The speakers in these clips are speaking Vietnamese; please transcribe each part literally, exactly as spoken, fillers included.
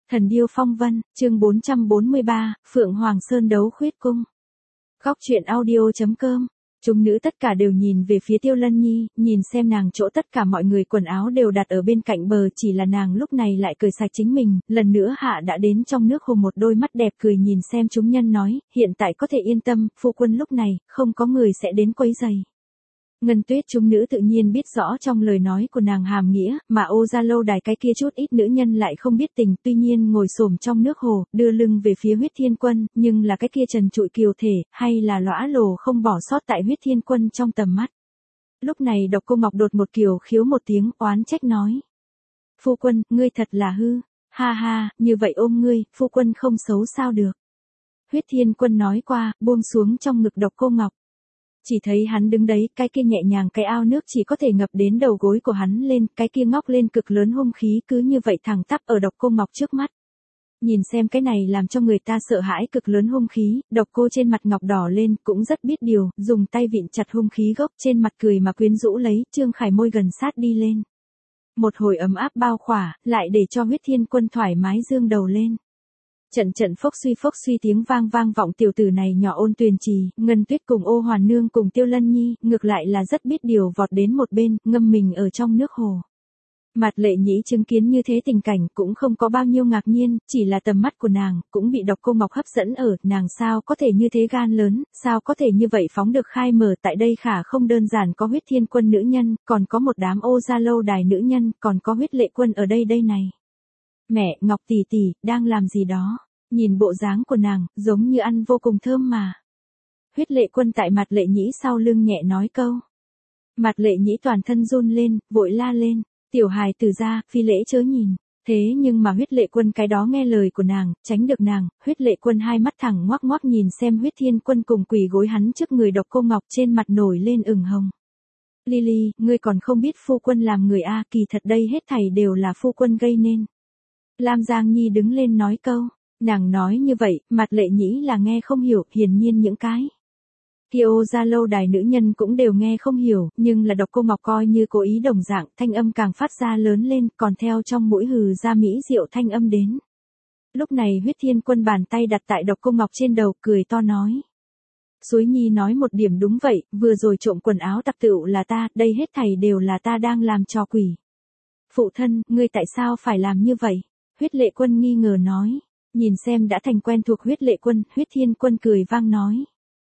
Thần điêu phong vân, chương bốn trăm bốn mươi ba, Phượng Hoàng Sơn đấu khuyết cung. Góc truyện audio.com. Chúng nữ tất cả đều nhìn về phía Tiêu Lân Nhi, nhìn xem nàng chỗ tất cả mọi người quần áo đều đặt ở bên cạnh bờ, chỉ là nàng lúc này lại cởi sạch chính mình, lần nữa hạ đã đến trong nước hồ, một đôi mắt đẹp cười nhìn xem chúng nhân nói, hiện tại có thể yên tâm, phu quân lúc này, không có người sẽ đến quấy rầy. Ngân Tuyết chúng nữ tự nhiên biết rõ trong lời nói của nàng hàm nghĩa, mà Ô Gia lâu đài cái kia chút ít nữ nhân lại không biết tình, tuy nhiên ngồi xổm trong nước hồ, đưa lưng về phía Huyết Thiên Quân, nhưng là cái kia trần trụi kiều thể, hay là lõa lồ không bỏ sót tại Huyết Thiên Quân trong tầm mắt. Lúc này Độc Cô Ngọc đột một kiều khiếu một tiếng, oán trách nói: "Phu quân, ngươi thật là hư, ha ha, như vậy ôm ngươi, phu quân không xấu sao được." Huyết Thiên Quân nói qua, buông xuống trong ngực Độc Cô Ngọc. Chỉ thấy hắn đứng đấy, cái kia nhẹ nhàng cái ao nước chỉ có thể ngập đến đầu gối của hắn lên, cái kia ngóc lên cực lớn hung khí cứ như vậy thẳng tắp ở Độc Cô Ngọc trước mắt. Nhìn xem cái này làm cho người ta sợ hãi cực lớn hung khí, Độc Cô trên mặt ngọc đỏ lên, cũng rất biết điều, dùng tay vịn chặt hung khí gốc, trên mặt cười mà quyến rũ lấy, Trương Khải môi gần sát đi lên. Một hồi ấm áp bao khỏa, lại để cho Huyết Thiên Quân thoải mái dương đầu lên. Trận trận phốc suy phốc suy tiếng vang vang vọng, tiểu tử này nhỏ ôn tuyền trì, Ngân Tuyết cùng Ô Hoàn Nương cùng Tiêu Lân Nhi, ngược lại là rất biết điều vọt đến một bên, ngâm mình ở trong nước hồ. Mạt Lệ Nhĩ chứng kiến như thế tình cảnh cũng không có bao nhiêu ngạc nhiên, chỉ là tầm mắt của nàng, cũng bị Độc Cô Ngọc hấp dẫn ở, nàng sao có thể như thế gan lớn, sao có thể như vậy phóng được khai mở, tại đây khả không đơn giản có Huyết Thiên Quân nữ nhân, còn có một đám Ô Gia lâu đài nữ nhân, còn có Huyết Lệ Quân ở đây đây này. Mẹ, Ngọc tỷ tỷ, đang làm gì đó? Nhìn bộ dáng của nàng, giống như ăn vô cùng thơm mà. Huyết Lệ Quân tại Mạt Lệ Nhĩ sau lưng nhẹ nói câu. Mạt Lệ Nhĩ toàn thân run lên, vội la lên, tiểu hài tử ra, phi lễ chớ nhìn. Thế nhưng mà Huyết Lệ Quân cái đó nghe lời của nàng, tránh được nàng, Huyết Lệ Quân hai mắt thẳng ngoác ngoác nhìn xem Huyết Thiên Quân cùng quỳ gối hắn trước người Độc Cô Ngọc, trên mặt nổi lên ửng hồng. Lily, ngươi còn không biết phu quân làm người a, kỳ thật đây hết thảy đều là phu quân gây nên. Lam Giang Nhi đứng lên nói câu. Nàng nói như vậy, Mạt Lệ Nhĩ là nghe không hiểu, hiển nhiên những cái kia Ô Gia lâu đài nữ nhân cũng đều nghe không hiểu, nhưng là Độc Cô Ngọc coi như cố ý đồng dạng, thanh âm càng phát ra lớn lên, còn theo trong mũi hừ ra mỹ diệu thanh âm đến. Lúc này Huyết Thiên Quân bàn tay đặt tại Độc Cô Ngọc trên đầu, cười to nói. Suối Nhi nói một điểm đúng vậy, vừa rồi trộm quần áo tặc tựu là ta, đây hết thảy đều là ta đang làm trò quỷ. Phụ thân, ngươi tại sao phải làm như vậy? Huyết Lệ Quân nghi ngờ nói. Nhìn xem đã thành quen thuộc Huyết Lệ Quân, Huyết Thiên Quân cười vang nói.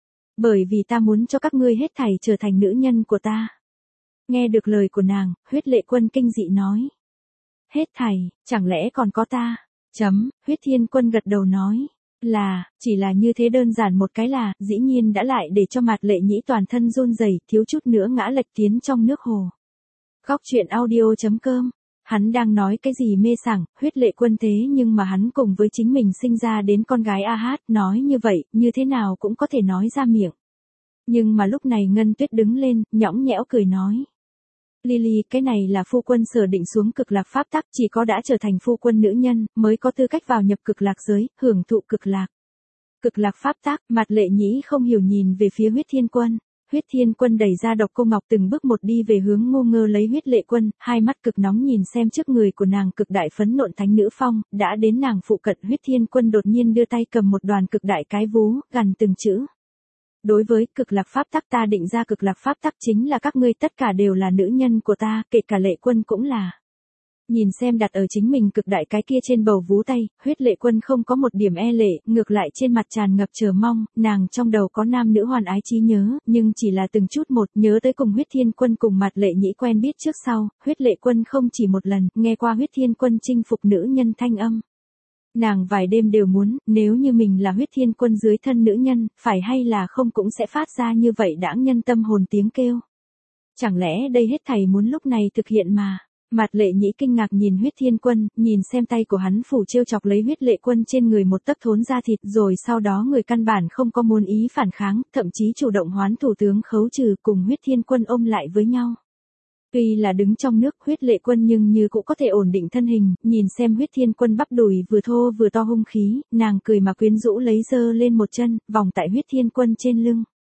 Bởi vì ta muốn cho các ngươi hết thảy trở thành nữ nhân của ta. Nghe được lời của nàng, Huyết Lệ Quân kinh dị nói. Hết thảy, chẳng lẽ còn có ta? Chấm, Huyết Thiên Quân gật đầu nói. Là, chỉ là như thế đơn giản một cái là, dĩ nhiên đã lại để cho Mạt Lệ Nhĩ toàn thân run rẩy, thiếu chút nữa ngã lệch tiến trong nước hồ. Góc truyện audio.com. Hắn đang nói cái gì mê sảng, Huyết Lệ Quân thế nhưng mà hắn cùng với chính mình sinh ra đến con gái A Hát, nói như vậy, như thế nào cũng có thể nói ra miệng. Nhưng mà lúc này Ngân Tuyết đứng lên, nhõng nhẽo cười nói. Lily, cái này là phu quân sở định xuống cực lạc pháp tắc, chỉ có đã trở thành phu quân nữ nhân, mới có tư cách vào nhập cực lạc giới, hưởng thụ cực lạc. Cực lạc pháp tắc, Mạt Lệ Nhĩ không hiểu nhìn về phía Huyết Thiên Quân. Huyết Thiên Quân đẩy ra Độc Cô Ngọc từng bước một đi về hướng Ngô Ngơ lấy Huyết Lệ Quân, hai mắt cực nóng nhìn xem trước người của nàng cực đại phấn nộn thánh nữ phong, đã đến nàng phụ cận. Huyết Thiên Quân đột nhiên đưa tay cầm một đoàn cực đại cái vú, gằn từng chữ. Đối với cực lạc pháp tắc ta định ra cực lạc pháp tắc chính là các ngươi tất cả đều là nữ nhân của ta, kể cả Lệ Quân cũng là. Nhìn xem đặt ở chính mình cực đại cái kia trên bầu vú tay, Huyết Lệ Quân không có một điểm e lệ, ngược lại trên mặt tràn ngập chờ mong, nàng trong đầu có nam nữ hoàn ái trí nhớ, nhưng chỉ là từng chút một, nhớ tới cùng Huyết Thiên Quân cùng Mạt Lệ Nhĩ quen biết trước sau, Huyết Lệ Quân không chỉ một lần, nghe qua Huyết Thiên Quân chinh phục nữ nhân thanh âm. Nàng vài đêm đều muốn, nếu như mình là Huyết Thiên Quân dưới thân nữ nhân, phải hay là không cũng sẽ phát ra như vậy đãng nhân tâm hồn tiếng kêu. Chẳng lẽ đây hết thảy muốn lúc này thực hiện mà. Mạt Lệ Nhĩ kinh ngạc nhìn Huyết Thiên Quân, nhìn xem tay của hắn phủ trêu chọc lấy Huyết Lệ Quân trên người một tấc thốn da thịt, rồi sau đó người căn bản không có muốn ý phản kháng, thậm chí chủ động hoán thủ tướng khấu trừ cùng Huyết Thiên Quân ôm lại với nhau. Tuy là đứng trong nước Huyết Lệ Quân nhưng như cũng có thể ổn định thân hình, nhìn xem Huyết Thiên Quân bắp đùi vừa thô vừa to hung khí, nàng cười mà quyến rũ lấy giơ lên một chân, vòng tại Huyết Thiên Quân trên lưng.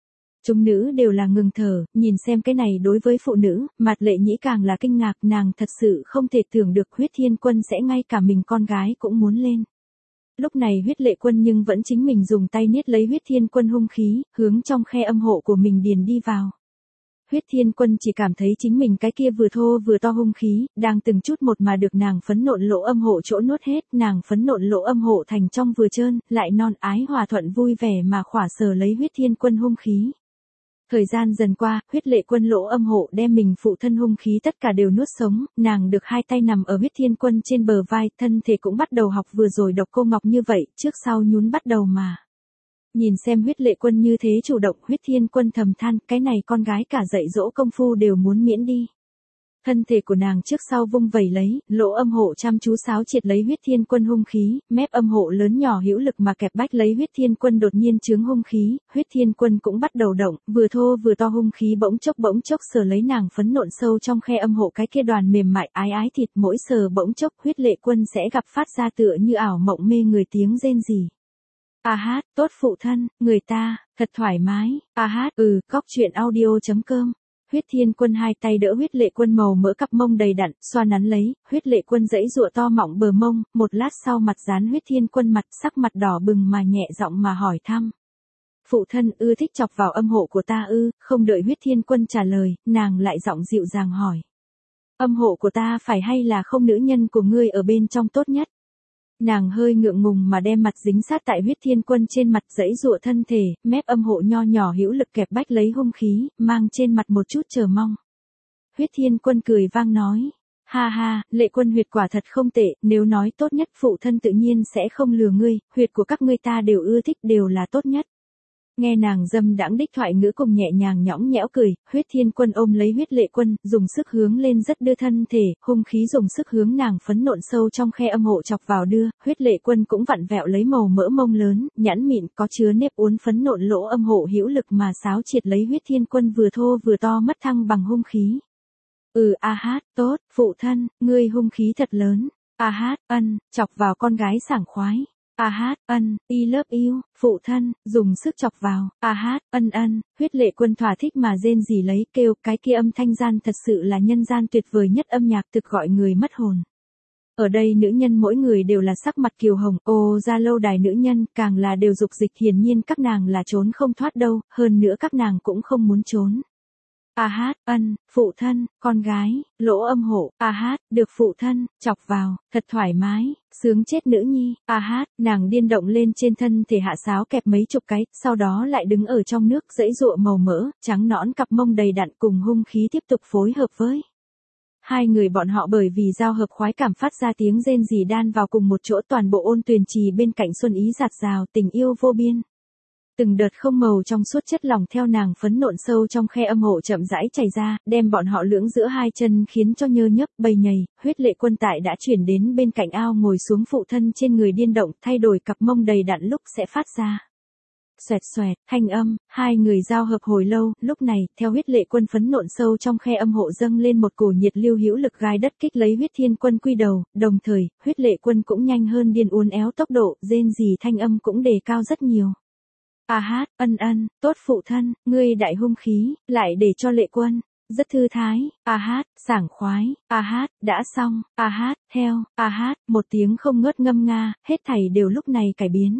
Chúng nữ đều là ngừng thở, nhìn xem cái này đối với phụ nữ, Mạt Lệ Nhĩ càng là kinh ngạc, nàng thật sự không thể tưởng được Huyết Thiên Quân sẽ ngay cả mình con gái cũng muốn lên. Lúc này Huyết Lệ Quân nhưng vẫn chính mình dùng tay niết lấy Huyết Thiên Quân hung khí, hướng trong khe âm hộ của mình điền đi vào. Huyết Thiên Quân chỉ cảm thấy chính mình cái kia vừa thô vừa to hung khí, đang từng chút một mà được nàng phấn nộn lỗ âm hộ chỗ nuốt hết, nàng phấn nộn lỗ âm hộ thành trong vừa trơn, lại non ái hòa thuận vui vẻ mà khỏa sờ lấy Huyết Thiên Quân hung khí. Thời gian dần qua, Huyết Lệ Quân lỗ âm hộ đem mình phụ thân hung khí tất cả đều nuốt sống, nàng được hai tay nằm ở Huyết Thiên Quân trên bờ vai, thân thể cũng bắt đầu học vừa rồi Độc Cô Ngọc như vậy, trước sau nhún bắt đầu mà. Nhìn xem Huyết Lệ Quân như thế chủ động, Huyết Thiên Quân thầm than, cái này con gái cả dạy dỗ công phu đều muốn miễn đi. Thân thể của nàng trước sau vung vẩy lấy, lỗ âm hộ chăm chú sáo triệt lấy Huyết Thiên Quân hung khí, mép âm hộ lớn nhỏ hữu lực mà kẹp bách lấy Huyết Thiên Quân đột nhiên chướng hung khí, Huyết Thiên Quân cũng bắt đầu động, vừa thô vừa to hung khí bỗng chốc bỗng chốc sờ lấy nàng phấn nộn sâu trong khe âm hộ cái kia đoàn mềm mại ái ái thịt, mỗi sờ bỗng chốc Huyết Lệ Quân sẽ gặp phát ra tựa như ảo mộng mê người tiếng rên rỉ. A hát, tốt phụ thân, người ta, thật thoải mái, a hát, ừ, cóc truyện audio.com. Huyết Thiên Quân hai tay đỡ Huyết Lệ Quân màu mỡ cặp mông đầy đặn, xoa nắn lấy, Huyết Lệ Quân giãy giụa to mọng bờ mông, một lát sau mặt dán Huyết Thiên Quân mặt, sắc mặt đỏ bừng mà nhẹ giọng mà hỏi thăm. Phụ thân ưa thích chọc vào âm hộ của ta ư? Không đợi Huyết Thiên Quân trả lời, nàng lại giọng dịu dàng hỏi. Âm hộ của ta phải hay là không, nữ nhân của ngươi ở bên trong tốt nhất? Nàng hơi ngượng ngùng mà đem mặt dính sát tại Huyết Thiên Quân trên mặt, giãy giụa thân thể, mép âm hộ nho nhỏ hữu lực kẹp bách lấy hung khí, mang trên mặt một chút chờ mong. Huyết Thiên Quân cười vang nói, ha ha, Lệ Quân huyệt quả thật không tệ, nếu nói tốt nhất phụ thân tự nhiên sẽ không lừa ngươi, huyệt của các ngươi ta đều ưa thích, đều là tốt nhất. Nghe nàng dâm đãng đích thoại ngữ cùng nhẹ nhàng nhõng nhẽo cười, Huyết Thiên Quân ôm lấy Huyết Lệ Quân, dùng sức hướng lên rất đưa thân thể, hung khí dùng sức hướng nàng phấn nộn sâu trong khe âm hộ chọc vào đưa, Huyết Lệ Quân cũng vặn vẹo lấy màu mỡ mông lớn, nhẵn mịn có chứa nếp uốn phấn nộn lỗ âm hộ hữu lực mà sáo triệt lấy Huyết Thiên Quân vừa thô vừa to mất thăng bằng hung khí. Ừ a hát, tốt, phụ thân, ngươi hung khí thật lớn. A hát, ân, chọc vào con gái sảng khoái. A hát, ân, I love you, phụ thân, dùng sức chọc vào. A hát, ân ân, Huyết Lệ Quân thỏa thích mà rên rỉ lấy, kêu, cái kia âm thanh gian thật sự là nhân gian tuyệt vời nhất âm nhạc, thực gọi người mất hồn. Ở đây nữ nhân mỗi người đều là sắc mặt kiều hồng, ô ra lâu đài nữ nhân, càng là đều dục dịch, hiển nhiên các nàng là trốn không thoát đâu, hơn nữa các nàng cũng không muốn trốn. A hát, ân, phụ thân, con gái, lỗ âm hộ, a hát, được phụ thân, chọc vào, thật thoải mái, sướng chết nữ nhi, a hát, nàng điên động lên trên thân thể hạ sáo kẹp mấy chục cái, sau đó lại đứng ở trong nước giãy giụa màu mỡ, trắng nõn cặp mông đầy đặn cùng hung khí tiếp tục phối hợp với. Hai người bọn họ bởi vì giao hợp khoái cảm phát ra tiếng rên rỉ đan vào cùng một chỗ, toàn bộ Ôn Tuyền Trì bên cạnh xuân ý dạt dào, tình yêu vô biên. Từng đợt không màu trong suốt chất lỏng theo nàng phấn nộn sâu trong khe âm hộ chậm rãi chảy ra, đem bọn họ lưỡng giữa hai chân khiến cho nhơ nhấp bầy nhầy. Huyết Lệ Quân tại đã chuyển đến bên cạnh ao ngồi xuống phụ thân trên người điên động, thay đổi cặp mông đầy đặn lúc sẽ phát ra. Xoẹt xoẹt, thanh âm, hai người giao hợp hồi lâu, lúc này, theo Huyết Lệ Quân phấn nộn sâu trong khe âm hộ dâng lên một cổ nhiệt lưu hữu lực gai đất kích lấy Huyết Thiên Quân quy đầu, đồng thời, Huyết Lệ Quân cũng nhanh hơn điên uốn éo tốc độ, rên rỉ thanh âm cũng đề cao rất nhiều. A hát, ân ân, tốt phụ thân, ngươi đại hung khí, lại để cho Lệ Quân, rất thư thái, a hát, sảng khoái, a hát, đã xong, a hát, theo, a hát, một tiếng không ngớt ngâm nga, hết thảy đều lúc này cải biến.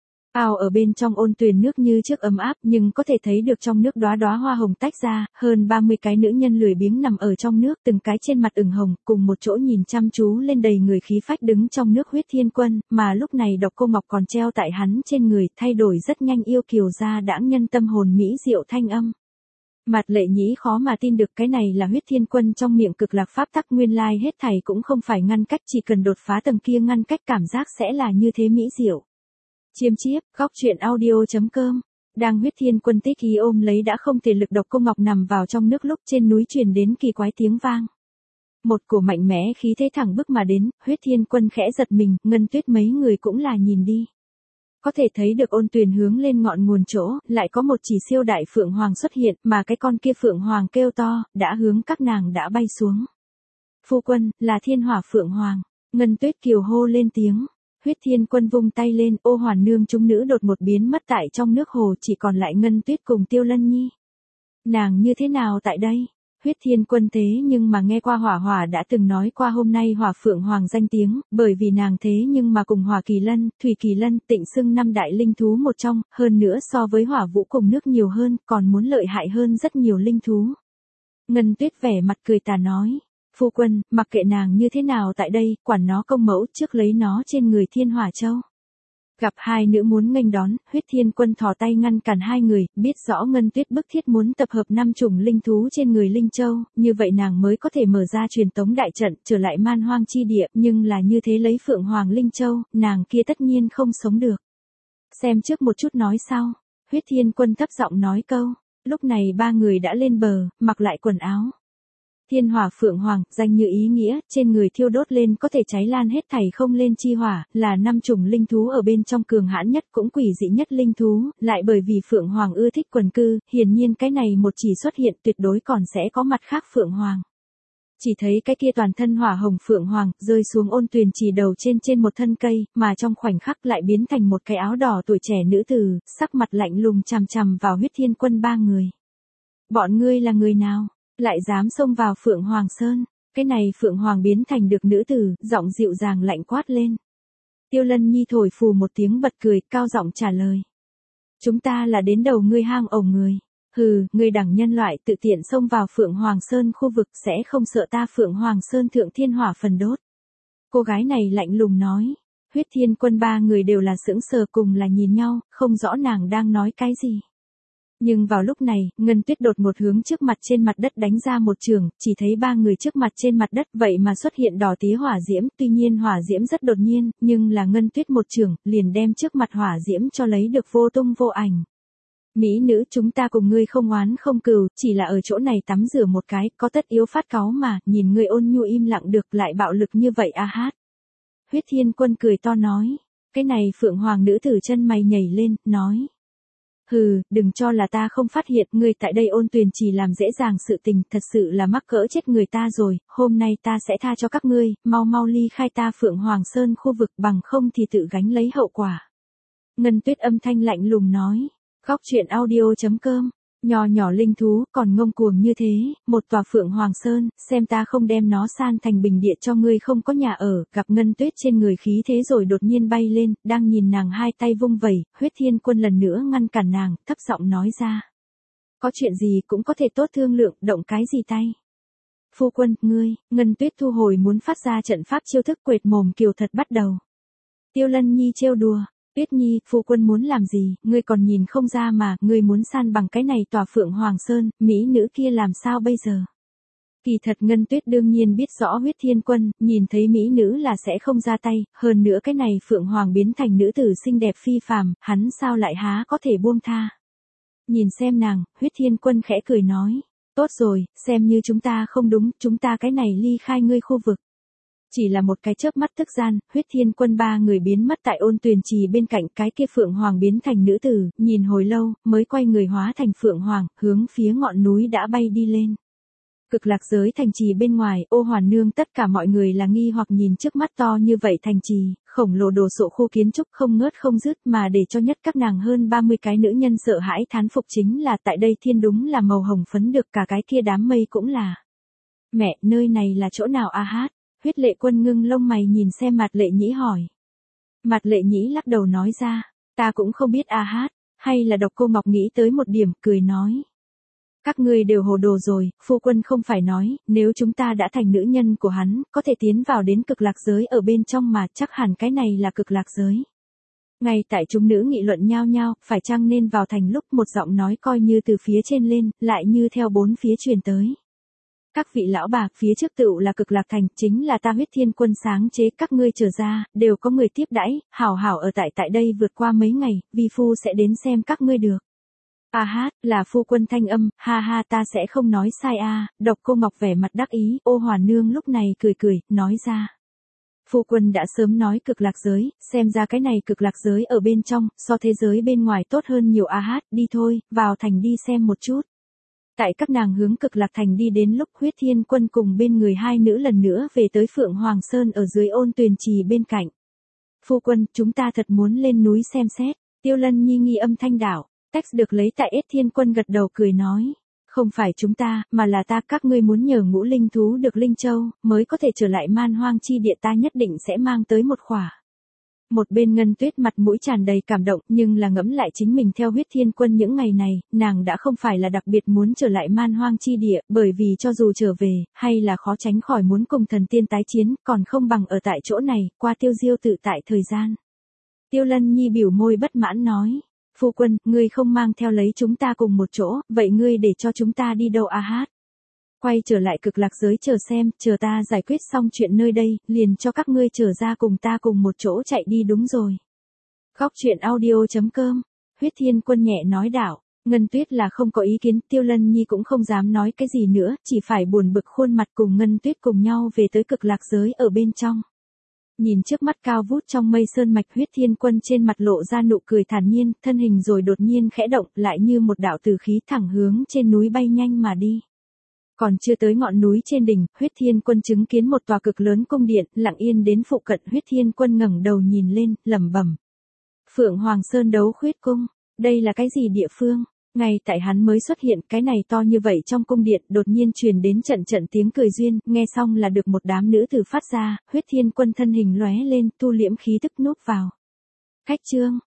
Ao ở bên trong Ôn Tuyền nước như trước ấm áp, nhưng có thể thấy được trong nước đóa đóa hoa hồng tách ra, hơn ba mươi cái nữ nhân lười biếng nằm ở trong nước, từng cái trên mặt ửng hồng, cùng một chỗ nhìn chăm chú lên đầy người khí phách đứng trong nước Huyết Thiên Quân, mà lúc này Độc Cô Ngọc còn treo tại hắn trên người, thay đổi rất nhanh yêu kiều ra đãng nhân tâm hồn mỹ diệu thanh âm. Mạt Lệ Nhĩ khó mà tin được cái này là Huyết Thiên Quân trong miệng cực lạc pháp tắc, nguyên lai hết thảy cũng không phải ngăn cách, chỉ cần đột phá tầng kia ngăn cách cảm giác sẽ là như thế mỹ diệu. Chiêm chiếp, góc truyện audio.com. Đang Huyết Thiên Quân tích ý ôm lấy đã không thể lực Độc Cô Ngọc nằm vào trong nước lúc trên núi truyền đến kỳ quái tiếng vang. Một cổ mạnh mẽ khí thế thẳng bước mà đến, Huyết Thiên Quân khẽ giật mình, Ngân Tuyết mấy người cũng là nhìn đi. Có thể thấy được Ôn Tuyền hướng lên ngọn nguồn chỗ, lại có một chỉ siêu đại phượng hoàng xuất hiện, mà cái con kia phượng hoàng kêu to, đã hướng các nàng đã bay xuống. Phu quân, là Thiên Hỏa Phượng Hoàng. Ngân Tuyết kiều hô lên tiếng. Huyết Thiên Quân vung tay lên, Ô Hoàn Nương chúng nữ đột một biến mất tại trong nước hồ, chỉ còn lại Ngân Tuyết cùng Tiêu Lân Nhi. Nàng như thế nào tại đây? Huyết Thiên Quân thế nhưng mà nghe qua Hỏa Hỏa đã từng nói qua hôm nay Hỏa Phượng Hoàng danh tiếng, bởi vì nàng thế nhưng mà cùng Hỏa Kỳ Lân, Thủy Kỳ Lân, Tịnh xưng năm đại linh thú một trong, hơn nữa so với Hỏa Vũ cùng nước nhiều hơn, còn muốn lợi hại hơn rất nhiều linh thú. Ngân Tuyết vẻ mặt cười tà nói, phu quân, mặc kệ nàng như thế nào tại đây, quản nó công mẫu trước lấy nó trên người Thiên Hỏa Châu. Gặp hai nữ muốn nghênh đón, Huyết Thiên Quân thò tay ngăn cản hai người, biết rõ Ngân Tuyết bức thiết muốn tập hợp năm chủng linh thú trên người Linh Châu, như vậy nàng mới có thể mở ra truyền tống đại trận, trở lại man hoang chi địa, nhưng là như thế lấy Phượng Hoàng Linh Châu, nàng kia tất nhiên không sống được. Xem trước một chút nói sau, Huyết Thiên Quân thấp giọng nói câu, lúc này ba người đã lên bờ, mặc lại quần áo. Thiên Hỏa Phượng Hoàng, danh như ý nghĩa, trên người thiêu đốt lên có thể cháy lan hết thảy không lên chi hỏa, là năm chủng linh thú ở bên trong cường hãn nhất cũng quỷ dị nhất linh thú, lại bởi vì Phượng Hoàng ưa thích quần cư, hiển nhiên cái này một chỉ xuất hiện tuyệt đối còn sẽ có mặt khác Phượng Hoàng. Chỉ thấy cái kia toàn thân hỏa hồng Phượng Hoàng, rơi xuống ôn tuyền chỉ đầu trên trên một thân cây, mà trong khoảnh khắc lại biến thành một cái áo đỏ tuổi trẻ nữ tử, sắc mặt lạnh lùng chằm chằm vào Huyết Thiên Quân ba người. Bọn ngươi là người nào? Lại dám xông vào Phượng Hoàng Sơn, cái này Phượng Hoàng biến thành được nữ tử, giọng dịu dàng lạnh quát lên. Tiêu Lân Nhi thổi phù một tiếng bật cười, cao giọng trả lời. Chúng ta là đến đầu ngươi hang ổ người. Hừ, ngươi đẳng nhân loại tự tiện xông vào Phượng Hoàng Sơn khu vực sẽ không sợ ta Phượng Hoàng Sơn thượng thiên hỏa phần đốt. Cô gái này lạnh lùng nói. Huyết Thiên Quân ba người đều là sững sờ cùng là nhìn nhau, không rõ nàng đang nói cái gì. Nhưng vào lúc này, Ngân Tuyết đột một hướng trước mặt trên mặt đất đánh ra một trường, chỉ thấy ba người trước mặt trên mặt đất vậy mà xuất hiện đỏ tía hỏa diễm, tuy nhiên hỏa diễm rất đột nhiên, nhưng là Ngân Tuyết một trường, liền đem trước mặt hỏa diễm cho lấy được vô tung vô ảnh. Mỹ nữ chúng ta cùng ngươi không oán không cừu, chỉ là ở chỗ này tắm rửa một cái, có tất yếu phát cáu mà, nhìn ngươi ôn nhu im lặng được lại bạo lực như vậy a hát. Huyết Thiên Quân cười to nói, cái này Phượng Hoàng nữ tử chân mày nhảy lên, nói. Hừ, đừng cho là ta không phát hiện, ngươi tại đây ôn tuyền chỉ làm dễ dàng sự tình, thật sự là mắc cỡ chết người ta rồi, hôm nay ta sẽ tha cho các ngươi, mau mau ly khai ta Phượng Hoàng Sơn khu vực bằng không thì tự gánh lấy hậu quả. Ngân Tuyết âm thanh lạnh lùng nói, góc truyện audio chấm com, nhỏ nhỏ linh thú, còn ngông cuồng như thế, một tòa Phượng Hoàng Sơn, xem ta không đem nó san thành bình địa cho ngươi không có nhà ở, gặp Ngân Tuyết trên người khí thế rồi đột nhiên bay lên, đang nhìn nàng hai tay vung vẩy, Huyết Thiên Quân lần nữa ngăn cản nàng, thấp giọng nói ra. Có chuyện gì cũng có thể tốt thương lượng, động cái gì tay. Phu quân, ngươi, Ngân Tuyết thu hồi muốn phát ra trận pháp chiêu thức quệt mồm kiều thật bắt đầu. Tiêu Lân Nhi trêu đùa. Tuyết Nhi, phu quân muốn làm gì, ngươi còn nhìn không ra mà, ngươi muốn san bằng cái này tòa Phượng Hoàng Sơn, mỹ nữ kia làm sao bây giờ? Kỳ thật Ngân Tuyết đương nhiên biết rõ Huyết Thiên Quân, nhìn thấy mỹ nữ là sẽ không ra tay, hơn nữa cái này Phượng Hoàng biến thành nữ tử xinh đẹp phi phàm, hắn sao lại há có thể buông tha? Nhìn xem nàng, Huyết Thiên Quân khẽ cười nói, tốt rồi, xem như chúng ta không đúng, chúng ta cái này ly khai ngươi khu vực. Chỉ là một cái chớp mắt tức gian, Huyết Thiên Quân ba người biến mất tại ôn tuyền trì bên cạnh cái kia Phượng Hoàng biến thành nữ tử, nhìn hồi lâu, mới quay người hóa thành Phượng Hoàng, hướng phía ngọn núi đã bay đi lên. Cực lạc giới thành trì bên ngoài, Ô Hoàn Nương tất cả mọi người là nghi hoặc nhìn trước mắt to như vậy thành trì, khổng lồ đồ sộ khu kiến trúc không ngớt không dứt mà để cho nhất các nàng hơn ba mươi cái nữ nhân sợ hãi thán phục chính là tại đây thiên đúng là màu hồng phấn được cả cái kia đám mây cũng là. Mẹ, nơi này là chỗ nào a hát? Huyết Lệ Quân ngưng lông mày nhìn xem Mạt Lệ Nhĩ hỏi. Mạt Lệ Nhĩ lắc đầu nói ra, ta cũng không biết a hát, hay là Độc Cô Ngọc nghĩ tới một điểm, cười nói. Các ngươi đều hồ đồ rồi, phu quân không phải nói, nếu chúng ta đã thành nữ nhân của hắn, có thể tiến vào đến cực lạc giới ở bên trong mà chắc hẳn cái này là cực lạc giới. Ngay tại chúng nữ nghị luận nhao nhao, phải chăng nên vào thành lúc một giọng nói coi như từ phía trên lên, lại như theo bốn phía truyền tới. Các vị lão bà, phía trước tựu là cực lạc thành, chính là ta Huyết Thiên Quân sáng chế các ngươi trở ra, đều có người tiếp đãi, hảo hảo ở tại tại đây vượt qua mấy ngày, vi phu sẽ đến xem các ngươi được. A hát, là phu quân thanh âm, ha ha ta sẽ không nói sai a. Độc Cô Ngọc vẻ mặt đắc ý, Ô Hoàn Nương lúc này cười cười, nói ra. Phu quân đã sớm nói cực lạc giới, xem ra cái này cực lạc giới ở bên trong, so thế giới bên ngoài tốt hơn nhiều a hát, đi thôi, vào thành đi xem một chút. Tại các nàng hướng cực lạc thành đi đến lúc Huyết Thiên Quân cùng bên người hai nữ lần nữa về tới Phượng Hoàng Sơn ở dưới ôn tuyền trì bên cạnh. Phu quân, chúng ta thật muốn lên núi xem xét. Tiêu Lân Nhi nghi âm thanh đảo. Text được lấy tại Ết Thiên Quân gật đầu cười nói. Không phải chúng ta, mà là ta, các ngươi muốn nhờ ngũ linh thú được linh châu, mới có thể trở lại man hoang chi địa, ta nhất định sẽ mang tới một khỏa. Một bên Ngân Tuyết mặt mũi tràn đầy cảm động, nhưng là ngẫm lại chính mình theo Huyết Thiên Quân những ngày này, nàng đã không phải là đặc biệt muốn trở lại man hoang chi địa, bởi vì cho dù trở về, hay là khó tránh khỏi muốn cùng thần tiên tái chiến, còn không bằng ở tại chỗ này, qua tiêu diêu tự tại thời gian. Tiêu Lân Nhi biểu môi bất mãn nói. Phu quân, ngươi không mang theo lấy chúng ta cùng một chỗ, vậy ngươi để cho chúng ta đi đâu a hát? Quay trở lại Cực Lạc giới chờ xem, chờ ta giải quyết xong chuyện nơi đây, liền cho các ngươi trở ra cùng ta cùng một chỗ chạy đi đúng rồi. Góc truyện audio chấm com, Huyết Thiên Quân nhẹ nói đảo, Ngân Tuyết là không có ý kiến, Tiêu Lân Nhi cũng không dám nói cái gì nữa, chỉ phải buồn bực khuôn mặt cùng Ngân Tuyết cùng nhau về tới Cực Lạc giới ở bên trong. Nhìn trước mắt cao vút trong mây sơn mạch, Huyết Thiên Quân trên mặt lộ ra nụ cười thản nhiên, thân hình rồi đột nhiên khẽ động, lại như một đạo tử khí thẳng hướng trên núi bay nhanh mà đi. Còn chưa tới ngọn núi trên đỉnh, Huyết Thiên Quân chứng kiến một tòa cực lớn cung điện, lặng yên đến phụ cận. Huyết Thiên Quân ngẩng đầu nhìn lên, lẩm bẩm. Phượng Hoàng Sơn Đấu Khuyết Cung, đây là cái gì địa phương? Ngay tại hắn mới xuất hiện, cái này to như vậy trong cung điện, đột nhiên truyền đến trận trận tiếng cười duyên, nghe xong là được một đám nữ tử phát ra. Huyết Thiên Quân thân hình lóe lên, tu liễm khí tức núp vào. Khách trương,